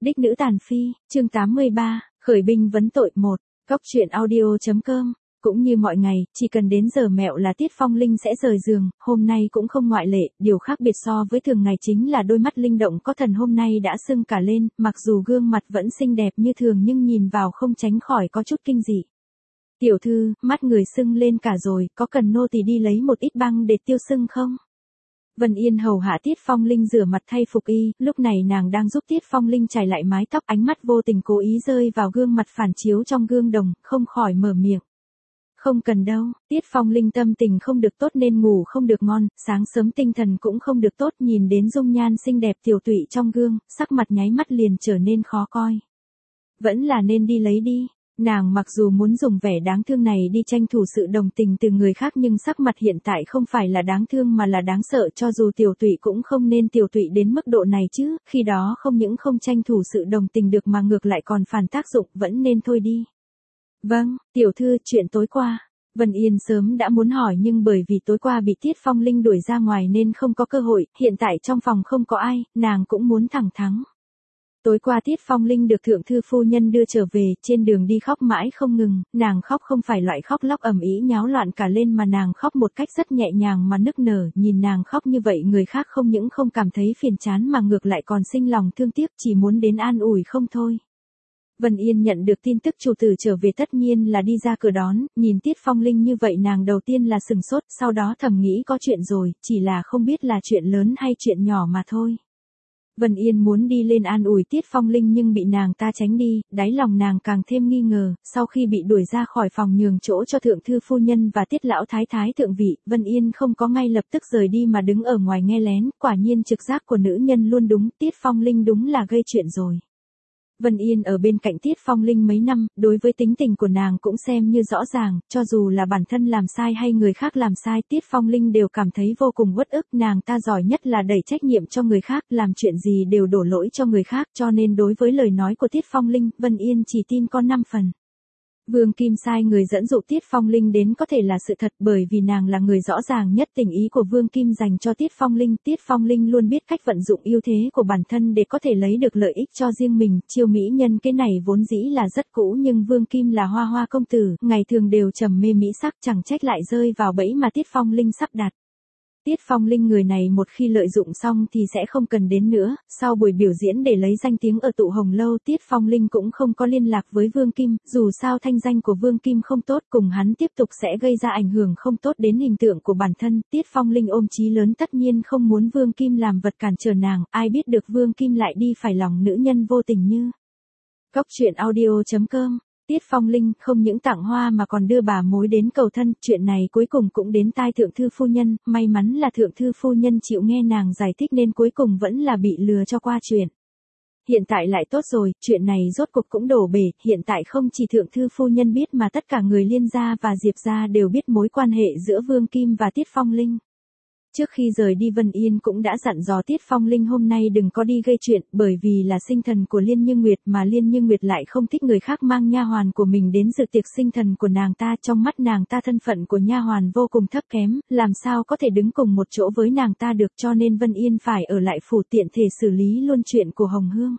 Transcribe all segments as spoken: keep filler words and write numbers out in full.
Đích nữ tàn phi, chương tám mươi ba, khởi binh vấn tội một, Cóc truyện audio.com. Cũng như mọi ngày, chỉ cần đến giờ mẹo là Tiết Phong Linh sẽ rời giường, hôm nay cũng không ngoại lệ, điều khác biệt so với thường ngày chính là đôi mắt linh động có thần hôm nay đã sưng cả lên, mặc dù gương mặt vẫn xinh đẹp như thường nhưng nhìn vào không tránh khỏi có chút kinh dị. Tiểu thư, mắt người sưng lên cả rồi, có cần nô tỳ đi lấy một ít băng để tiêu sưng không? Vân Yên hầu hạ Tiết Phong Linh rửa mặt thay phục y, lúc này nàng đang giúp Tiết Phong Linh chải lại mái tóc, ánh mắt vô tình cố ý rơi vào gương mặt phản chiếu trong gương đồng, không khỏi mở miệng. Không cần đâu, Tiết Phong Linh tâm tình không được tốt nên ngủ không được ngon, sáng sớm tinh thần cũng không được tốt, nhìn đến dung nhan xinh đẹp tiểu tụy trong gương, sắc mặt nháy mắt liền trở nên khó coi. Vẫn là nên đi lấy đi. Nàng mặc dù muốn dùng vẻ đáng thương này đi tranh thủ sự đồng tình từ người khác nhưng sắc mặt hiện tại không phải là đáng thương mà là đáng sợ, cho dù tiểu tụy cũng không nên tiểu tụy đến mức độ này chứ, khi đó không những không tranh thủ sự đồng tình được mà ngược lại còn phản tác dụng, vẫn nên thôi đi. Vâng, tiểu thư, chuyện tối qua. Vân Yên sớm đã muốn hỏi nhưng bởi vì tối qua bị Tiết Phong Linh đuổi ra ngoài nên không có cơ hội, hiện tại trong phòng không có ai, nàng cũng muốn thẳng thắn. Tối qua Tiết Phong Linh được thượng thư phu nhân đưa trở về, trên đường đi khóc mãi không ngừng, nàng khóc không phải loại khóc lóc ầm ĩ nháo loạn cả lên mà nàng khóc một cách rất nhẹ nhàng mà nức nở, nhìn nàng khóc như vậy người khác không những không cảm thấy phiền chán mà ngược lại còn sinh lòng thương tiếc, chỉ muốn đến an ủi không thôi. Vân Yên nhận được tin tức chủ tử trở về tất nhiên là đi ra cửa đón, nhìn Tiết Phong Linh như vậy nàng đầu tiên là sừng sốt, sau đó thầm nghĩ có chuyện rồi, chỉ là không biết là chuyện lớn hay chuyện nhỏ mà thôi. Vân Yên muốn đi lên an ủi Tiết Phong Linh nhưng bị nàng ta tránh đi, đáy lòng nàng càng thêm nghi ngờ, sau khi bị đuổi ra khỏi phòng nhường chỗ cho thượng thư phu nhân và Tiết lão thái thái thượng vị, Vân Yên không có ngay lập tức rời đi mà đứng ở ngoài nghe lén, quả nhiên trực giác của nữ nhân luôn đúng, Tiết Phong Linh đúng là gây chuyện rồi. Vân Yên ở bên cạnh Tiết Phong Linh mấy năm, đối với tính tình của nàng cũng xem như rõ ràng, cho dù là bản thân làm sai hay người khác làm sai, Tiết Phong Linh đều cảm thấy vô cùng uất ức, nàng ta giỏi nhất là đẩy trách nhiệm cho người khác, làm chuyện gì đều đổ lỗi cho người khác, cho nên đối với lời nói của Tiết Phong Linh, Vân Yên chỉ tin có năm phần. Vương Kim sai người dẫn dụ Tiết Phong Linh đến có thể là sự thật bởi vì nàng là người rõ ràng nhất tình ý của Vương Kim dành cho Tiết Phong Linh. Tiết Phong Linh luôn biết cách vận dụng ưu thế của bản thân để có thể lấy được lợi ích cho riêng mình. Chiêu mỹ nhân cái này vốn dĩ là rất cũ nhưng Vương Kim là hoa hoa công tử, ngày thường đều trầm mê mỹ sắc, chẳng trách lại rơi vào bẫy mà Tiết Phong Linh sắp đặt. Tiết Phong Linh người này một khi lợi dụng xong thì sẽ không cần đến nữa, sau buổi biểu diễn để lấy danh tiếng ở tụ Hồng Lâu Tiết Phong Linh cũng không có liên lạc với Vương Kim, dù sao thanh danh của Vương Kim không tốt cùng hắn tiếp tục sẽ gây ra ảnh hưởng không tốt đến hình tượng của bản thân, Tiết Phong Linh ôm chí lớn tất nhiên không muốn Vương Kim làm vật cản trở nàng, ai biết được Vương Kim lại đi phải lòng nữ nhân vô tình như. Cóc truyện audio.com. Tiết Phong Linh không những tặng hoa mà còn đưa bà mối đến cầu thân, chuyện này cuối cùng cũng đến tai thượng thư phu nhân, may mắn là thượng thư phu nhân chịu nghe nàng giải thích nên cuối cùng vẫn là bị lừa cho qua chuyện. Hiện tại lại tốt rồi, chuyện này rốt cuộc cũng đổ bể, hiện tại không chỉ thượng thư phu nhân biết mà tất cả người Liên gia và Diệp gia đều biết mối quan hệ giữa Vương Kim và Tiết Phong Linh. Trước khi rời đi Vân Yên cũng đã dặn dò Tiết Phong Linh hôm nay đừng có đi gây chuyện, bởi vì là sinh thần của Liên Như Nguyệt mà Liên Như Nguyệt lại không thích người khác mang nha hoàn của mình đến dự tiệc sinh thần của nàng ta, trong mắt nàng ta thân phận của nha hoàn vô cùng thấp kém, làm sao có thể đứng cùng một chỗ với nàng ta được, cho nên Vân Yên phải ở lại phủ tiện thể xử lý luôn chuyện của Hồng Hương.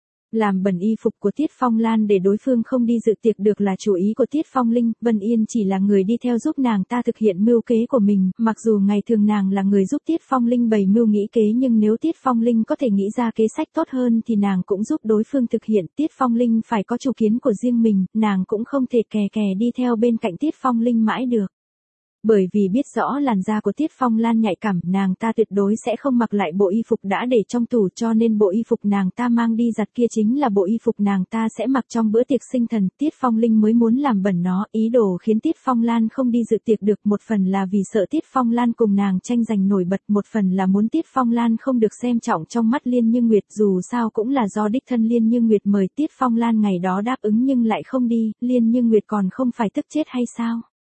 Làm bẩn y phục của Tiết Phong Lan để đối phương không đi dự tiệc được là chủ ý của Tiết Phong Linh, Vân Yên chỉ là người đi theo giúp nàng ta thực hiện mưu kế của mình, mặc dù ngày thường nàng là người giúp Tiết Phong Linh bày mưu nghĩ kế nhưng nếu Tiết Phong Linh có thể nghĩ ra kế sách tốt hơn thì nàng cũng giúp đối phương thực hiện, Tiết Phong Linh phải có chủ kiến của riêng mình, nàng cũng không thể kè kè đi theo bên cạnh Tiết Phong Linh mãi được. Bởi vì biết rõ làn da của Tiết Phong Lan nhạy cảm, nàng ta tuyệt đối sẽ không mặc lại bộ y phục đã để trong tủ cho nên bộ y phục nàng ta mang đi giặt kia chính là bộ y phục nàng ta sẽ mặc trong bữa tiệc sinh thần. Tiết Phong Linh mới muốn làm bẩn nó, ý đồ khiến Tiết Phong Lan không đi dự tiệc được, một phần là vì sợ Tiết Phong Lan cùng nàng tranh giành nổi bật, một phần là muốn Tiết Phong Lan không được xem trọng trong mắt Liên Như Nguyệt, dù sao cũng là do đích thân Liên Như Nguyệt mời Tiết Phong Lan ngày đó đáp ứng nhưng lại không đi, Liên Như Nguyệt còn không phải tức chết hay sao?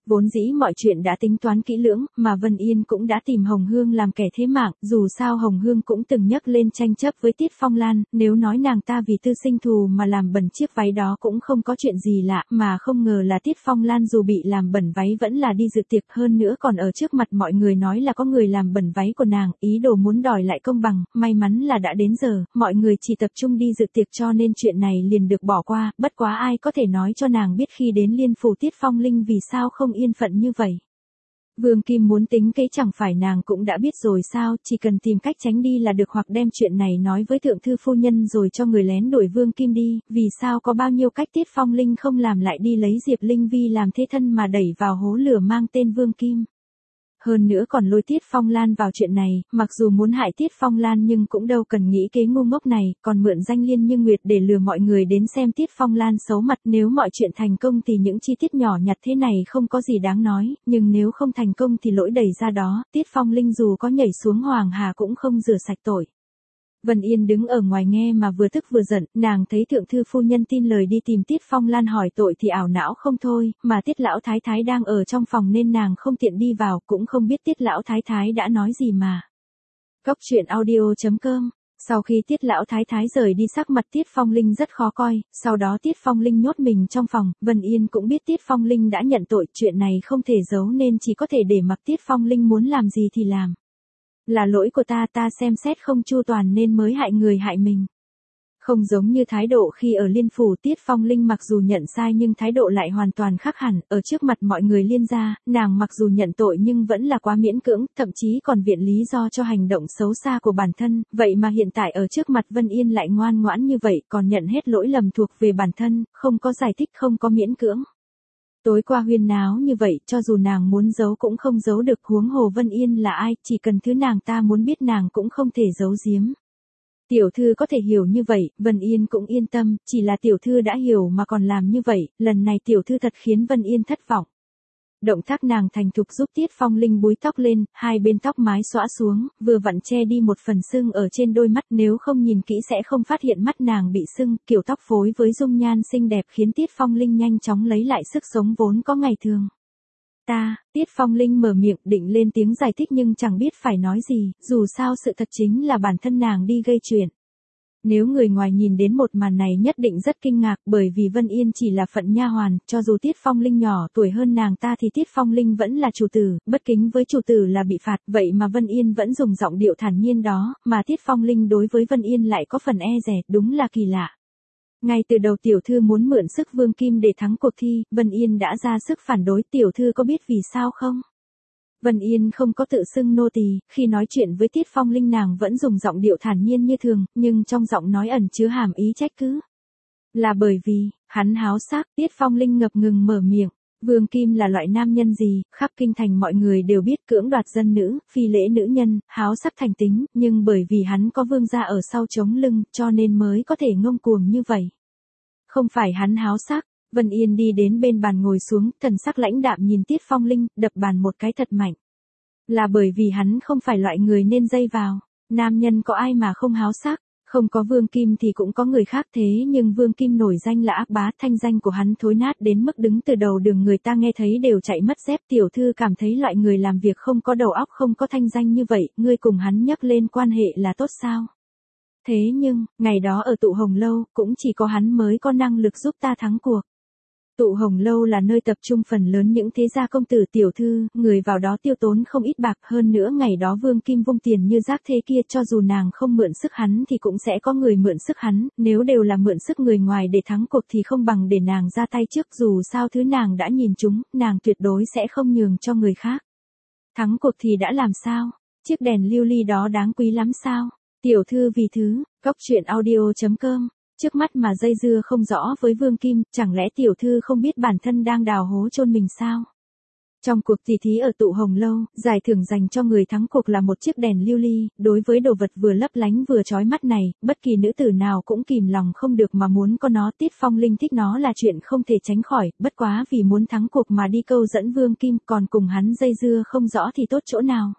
Vốn dĩ mọi chuyện đã tính toán kỹ lưỡng, mà Vân Yên cũng đã tìm Hồng Hương làm kẻ thế mạng, dù sao Hồng Hương cũng từng nhắc lên tranh chấp với Tiết Phong Lan, nếu nói nàng ta vì tư sinh thù mà làm bẩn chiếc váy đó cũng không có chuyện gì lạ, mà không ngờ là Tiết Phong Lan dù bị làm bẩn váy vẫn là đi dự tiệc, hơn nữa còn ở trước mặt mọi người nói là có người làm bẩn váy của nàng, ý đồ muốn đòi lại công bằng, may mắn là đã đến giờ, mọi người chỉ tập trung đi dự tiệc cho nên chuyện này liền được bỏ qua, bất quá ai có thể nói cho nàng biết khi đến Liên Phủ Tiết Phong Linh vì sao không yên phận như vậy. Vương Kim muốn tính kế chẳng phải nàng cũng đã biết rồi sao, chỉ cần tìm cách tránh đi là được hoặc đem chuyện này nói với thượng thư phu nhân rồi cho người lén đuổi Vương Kim đi, vì sao có bao nhiêu cách Tiết Phong Linh không làm lại đi lấy Diệp Linh Vi làm thế thân mà đẩy vào hố lửa mang tên Vương Kim. Hơn nữa còn lôi Tiết Phong Lan vào chuyện này, mặc dù muốn hại Tiết Phong Lan nhưng cũng đâu cần nghĩ kế ngu ngốc này, còn mượn danh Liên Như Nguyệt để lừa mọi người đến xem Tiết Phong Lan xấu mặt, nếu mọi chuyện thành công thì những chi tiết nhỏ nhặt thế này không có gì đáng nói, nhưng nếu không thành công thì lỗi đẩy ra đó, Tiết Phong Linh dù có nhảy xuống Hoàng Hà cũng không rửa sạch tội. Vân Yên đứng ở ngoài nghe mà vừa tức vừa giận, nàng thấy thượng thư phu nhân tin lời đi tìm Tiết Phong Lan hỏi tội thì ảo não không thôi, mà Tiết lão thái thái đang ở trong phòng nên nàng không tiện đi vào, cũng không biết Tiết lão thái thái đã nói gì mà. Cốc truyện audio chấm com. Sau khi Tiết lão thái thái rời đi sắc mặt Tiết Phong Linh rất khó coi, sau đó Tiết Phong Linh nhốt mình trong phòng, Vân Yên cũng biết Tiết Phong Linh đã nhận tội, chuyện này không thể giấu nên chỉ có thể để mặc Tiết Phong Linh muốn làm gì thì làm. Là lỗi của ta, ta xem xét không chu toàn nên mới hại người hại mình. Không giống như thái độ khi ở Liên Phủ, Tiết Phong Linh mặc dù nhận sai nhưng thái độ lại hoàn toàn khác hẳn, ở trước mặt mọi người Liên gia, nàng mặc dù nhận tội nhưng vẫn là quá miễn cưỡng, thậm chí còn viện lý do cho hành động xấu xa của bản thân, vậy mà hiện tại ở trước mặt Vân Yên lại ngoan ngoãn như vậy, còn nhận hết lỗi lầm thuộc về bản thân, không có giải thích, không có miễn cưỡng. Tối qua huyên náo như vậy, cho dù nàng muốn giấu cũng không giấu được, huống hồ Vân Yên là ai, chỉ cần thứ nàng ta muốn biết nàng cũng không thể giấu giếm. Tiểu thư có thể hiểu như vậy, Vân Yên cũng yên tâm, chỉ là tiểu thư đã hiểu mà còn làm như vậy, lần này tiểu thư thật khiến Vân Yên thất vọng. Động tác nàng thành thục giúp Tiết Phong Linh búi tóc lên, hai bên tóc mái xõa xuống, vừa vặn che đi một phần sưng ở trên đôi mắt, nếu không nhìn kỹ sẽ không phát hiện mắt nàng bị sưng, kiểu tóc phối với dung nhan xinh đẹp khiến Tiết Phong Linh nhanh chóng lấy lại sức sống vốn có ngày thường. Ta, Tiết Phong Linh mở miệng định lên tiếng giải thích nhưng chẳng biết phải nói gì, dù sao sự thật chính là bản thân nàng đi gây chuyện. Nếu người ngoài nhìn đến một màn này nhất định rất kinh ngạc, bởi vì Vân Yên chỉ là phận nha hoàn, cho dù Tiết Phong Linh nhỏ tuổi hơn nàng ta thì Tiết Phong Linh vẫn là chủ tử, bất kính với chủ tử là bị phạt, vậy mà Vân Yên vẫn dùng giọng điệu thản nhiên đó, mà Tiết Phong Linh đối với Vân Yên lại có phần e dè, đúng là kỳ lạ. Ngay từ đầu tiểu thư muốn mượn sức Vương Kim để thắng cuộc thi, Vân Yên đã ra sức phản đối, tiểu thư có biết vì sao không? Vân Yên không có tự xưng nô tỳ, khi nói chuyện với Tiết Phong Linh nàng vẫn dùng giọng điệu thản nhiên như thường, nhưng trong giọng nói ẩn chứa hàm ý trách cứ. Là bởi vì, hắn háo sắc, Tiết Phong Linh ngập ngừng mở miệng. Vương Kim là loại nam nhân gì, khắp kinh thành mọi người đều biết, cưỡng đoạt dân nữ, phi lễ nữ nhân, háo sắc thành tính, nhưng bởi vì hắn có vương gia ở sau chống lưng, cho nên mới có thể ngông cuồng như vậy. Không phải hắn háo sắc. Vân Yên đi đến bên bàn ngồi xuống, thần sắc lãnh đạm nhìn Tiết Phong Linh, đập bàn một cái thật mạnh. Là bởi vì hắn không phải loại người nên dây vào. Nam nhân có ai mà không háo sắc, không có Vương Kim thì cũng có người khác, thế nhưng Vương Kim nổi danh là ác bá, thanh danh của hắn thối nát đến mức đứng từ đầu đường người ta nghe thấy đều chạy mất dép. Tiểu thư cảm thấy loại người làm việc không có đầu óc, không có thanh danh như vậy, ngươi cùng hắn nhắc lên quan hệ là tốt sao? Thế nhưng, ngày đó ở Tụ Hồng Lâu, cũng chỉ có hắn mới có năng lực giúp ta thắng cuộc. Tụ Hồng Lâu là nơi tập trung phần lớn những thế gia công tử tiểu thư, người vào đó tiêu tốn không ít bạc, hơn nữa ngày đó Vương Kim vung tiền như rác thế kia, cho dù nàng không mượn sức hắn thì cũng sẽ có người mượn sức hắn, nếu đều là mượn sức người ngoài để thắng cuộc thì không bằng để nàng ra tay trước, dù sao thứ nàng đã nhìn trúng, nàng tuyệt đối sẽ không nhường cho người khác. Thắng cuộc thì đã làm sao? Chiếc đèn lưu ly đó đáng quý lắm sao? Tiểu thư vì thứ, cốc truyện audio chấm com. Trước mắt mà dây dưa không rõ với Vương Kim, chẳng lẽ tiểu thư không biết bản thân đang đào hố chôn mình sao? Trong cuộc tỷ thí ở Tụ Hồng Lâu, giải thưởng dành cho người thắng cuộc là một chiếc đèn lưu ly, đối với đồ vật vừa lấp lánh vừa chói mắt này, bất kỳ nữ tử nào cũng kìm lòng không được mà muốn có nó. Tiết Phong Linh thích nó là chuyện không thể tránh khỏi, bất quá vì muốn thắng cuộc mà đi câu dẫn Vương Kim, còn cùng hắn dây dưa không rõ thì tốt chỗ nào.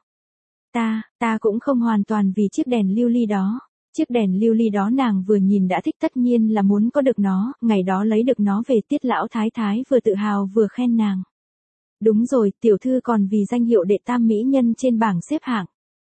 Ta, ta cũng không hoàn toàn vì chiếc đèn lưu ly đó. Chiếc đèn lưu ly đó nàng vừa nhìn đã thích, tất nhiên là muốn có được nó, ngày đó lấy được nó về Tiết lão thái thái vừa tự hào vừa khen nàng. Đúng rồi, tiểu thư còn vì danh hiệu đệ tam mỹ nhân trên bảng xếp hạng.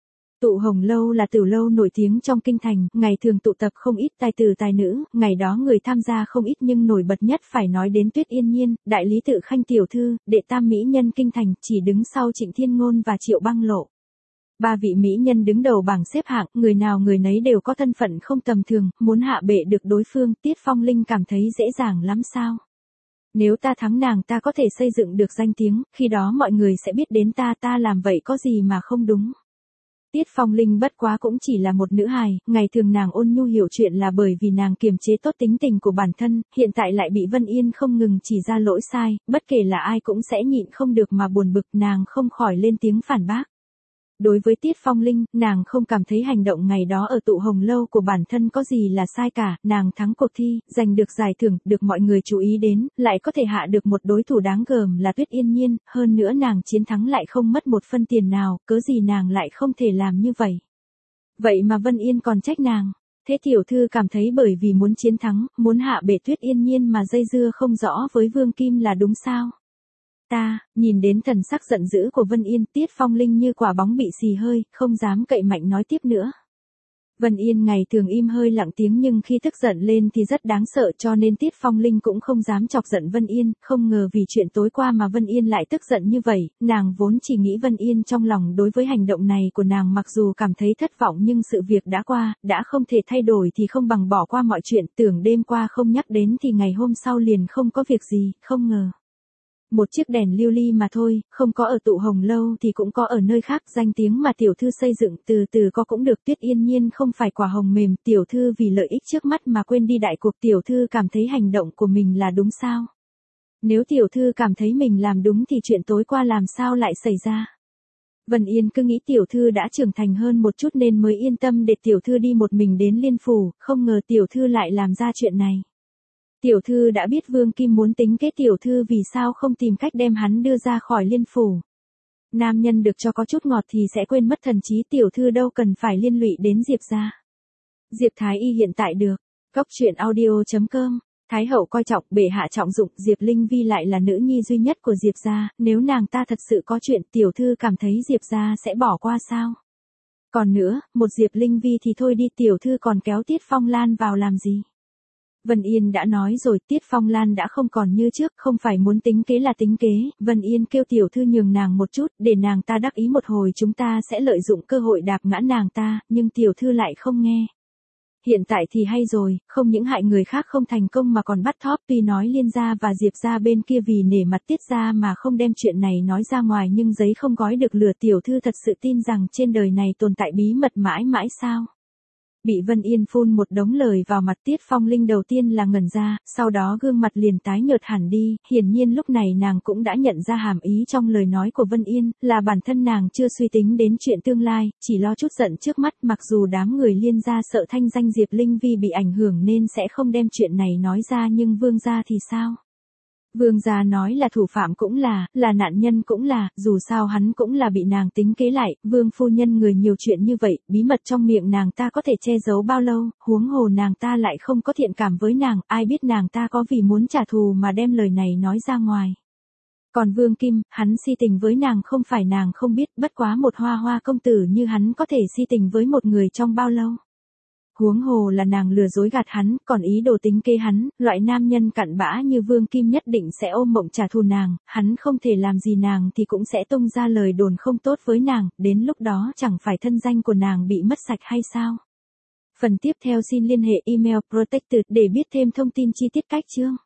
Tụ Hồng Lâu là tiểu lâu nổi tiếng trong kinh thành, ngày thường tụ tập không ít tài tử tài nữ, ngày đó người tham gia không ít nhưng nổi bật nhất phải nói đến Tuyết Yên Nhiên, đại lý tự khanh tiểu thư, đệ tam mỹ nhân kinh thành, chỉ đứng sau Trịnh Thiên Ngôn và Triệu Băng Lộ. Ba vị mỹ nhân đứng đầu bảng xếp hạng, người nào người nấy đều có thân phận không tầm thường, muốn hạ bệ được đối phương, Tiết Phong Linh cảm thấy dễ dàng lắm sao? Nếu ta thắng nàng ta có thể xây dựng được danh tiếng, khi đó mọi người sẽ biết đến ta, ta làm vậy có gì mà không đúng. Tiết Phong Linh bất quá cũng chỉ là một nữ hài, ngày thường nàng ôn nhu hiểu chuyện là bởi vì nàng kiềm chế tốt tính tình của bản thân, hiện tại lại bị Vân Yên không ngừng chỉ ra lỗi sai, bất kể là ai cũng sẽ nhịn không được mà buồn bực, nàng không khỏi lên tiếng phản bác. Đối với Tiết Phong Linh, nàng không cảm thấy hành động ngày đó ở Tụ Hồng Lâu của bản thân có gì là sai cả, nàng thắng cuộc thi, giành được giải thưởng, được mọi người chú ý đến, lại có thể hạ được một đối thủ đáng gờm là Tuyết Yên Nhiên, hơn nữa nàng chiến thắng lại không mất một phân tiền nào, cớ gì nàng lại không thể làm như vậy. Vậy mà Vân Yên còn trách nàng, thế tiểu thư cảm thấy bởi vì muốn chiến thắng, muốn hạ bệ Tuyết Yên Nhiên mà dây dưa không rõ với Vương Kim là đúng sao? Ta, nhìn đến thần sắc giận dữ của Vân Yên, Tiết Phong Linh như quả bóng bị xì hơi, không dám cậy mạnh nói tiếp nữa. Vân Yên ngày thường im hơi lặng tiếng nhưng khi tức giận lên thì rất đáng sợ cho nên Tiết Phong Linh cũng không dám chọc giận Vân Yên, không ngờ vì chuyện tối qua mà Vân Yên lại tức giận như vậy, nàng vốn chỉ nghĩ Vân Yên trong lòng đối với hành động này của nàng mặc dù cảm thấy thất vọng nhưng sự việc đã qua, đã không thể thay đổi thì không bằng bỏ qua mọi chuyện, tưởng đêm qua không nhắc đến thì ngày hôm sau liền không có việc gì, không ngờ. Một chiếc đèn lưu ly mà thôi, không có ở Tụ Hồng Lâu thì cũng có ở nơi khác, danh tiếng mà tiểu thư xây dựng từ từ có cũng được. Tuyết Yên Nhiên không phải quả hồng mềm, tiểu thư vì lợi ích trước mắt mà quên đi đại cuộc, tiểu thư cảm thấy hành động của mình là đúng sao? Nếu tiểu thư cảm thấy mình làm đúng thì chuyện tối qua làm sao lại xảy ra? Vân Yên cứ nghĩ tiểu thư đã trưởng thành hơn một chút nên mới yên tâm để tiểu thư đi một mình đến Liên Phủ, không ngờ tiểu thư lại làm ra chuyện này. Tiểu thư đã biết Vương Kim muốn tính kế tiểu thư vì sao không tìm cách đem hắn đưa ra khỏi Liên Phủ. Nam nhân được cho có chút ngọt thì sẽ quên mất thần trí, tiểu thư đâu cần phải liên lụy đến Diệp gia. Diệp Thái Y hiện tại được. Góc truyện audio chấm com. Thái hậu coi trọng, bệ hạ trọng dụng, Diệp Linh Vi lại là nữ nhi duy nhất của Diệp gia, nếu nàng ta thật sự có chuyện tiểu thư cảm thấy Diệp gia sẽ bỏ qua sao? Còn nữa, một Diệp Linh Vi thì thôi đi, tiểu thư còn kéo Tiết Phong Lan vào làm gì? Vân Yên đã nói rồi, Tiết Phong Lan đã không còn như trước, không phải muốn tính kế là tính kế, Vân Yên kêu tiểu thư nhường nàng một chút, để nàng ta đắc ý một hồi chúng ta sẽ lợi dụng cơ hội đạp ngã nàng ta, nhưng tiểu thư lại không nghe. Hiện tại thì hay rồi, không những hại người khác không thành công mà còn bắt thóp, tuy nói Liên gia và Diệp gia bên kia vì nể mặt Tiết gia mà không đem chuyện này nói ra ngoài nhưng giấy không gói được lửa, tiểu thư thật sự tin rằng trên đời này tồn tại bí mật mãi mãi sao? Bị Vân Yên phun một đống lời vào mặt, Tiết Phong Linh đầu tiên là ngẩn ra, sau đó gương mặt liền tái nhợt hẳn đi, hiển nhiên lúc này nàng cũng đã nhận ra hàm ý trong lời nói của Vân Yên, là bản thân nàng chưa suy tính đến chuyện tương lai, chỉ lo chút giận trước mắt, mặc dù đám người Liên gia sợ thanh danh Diệp Linh Vi bị ảnh hưởng nên sẽ không đem chuyện này nói ra nhưng Vương gia thì sao? Vương gia nói là thủ phạm cũng là, là nạn nhân cũng là, dù sao hắn cũng là bị nàng tính kế lại, Vương phu nhân người nhiều chuyện như vậy, bí mật trong miệng nàng ta có thể che giấu bao lâu, huống hồ nàng ta lại không có thiện cảm với nàng, ai biết nàng ta có vì muốn trả thù mà đem lời này nói ra ngoài. Còn Vương Kim, hắn si tình với nàng không phải nàng không biết, bất quá một hoa hoa công tử như hắn có thể si tình với một người trong bao lâu. Huống hồ là nàng lừa dối gạt hắn, còn ý đồ tính kế hắn, loại nam nhân cặn bã như Vương Kim nhất định sẽ ôm mộng trả thù nàng, hắn không thể làm gì nàng thì cũng sẽ tung ra lời đồn không tốt với nàng, đến lúc đó chẳng phải thân danh của nàng bị mất sạch hay sao? Phần tiếp theo xin liên hệ email protected để biết thêm thông tin chi tiết cách chương.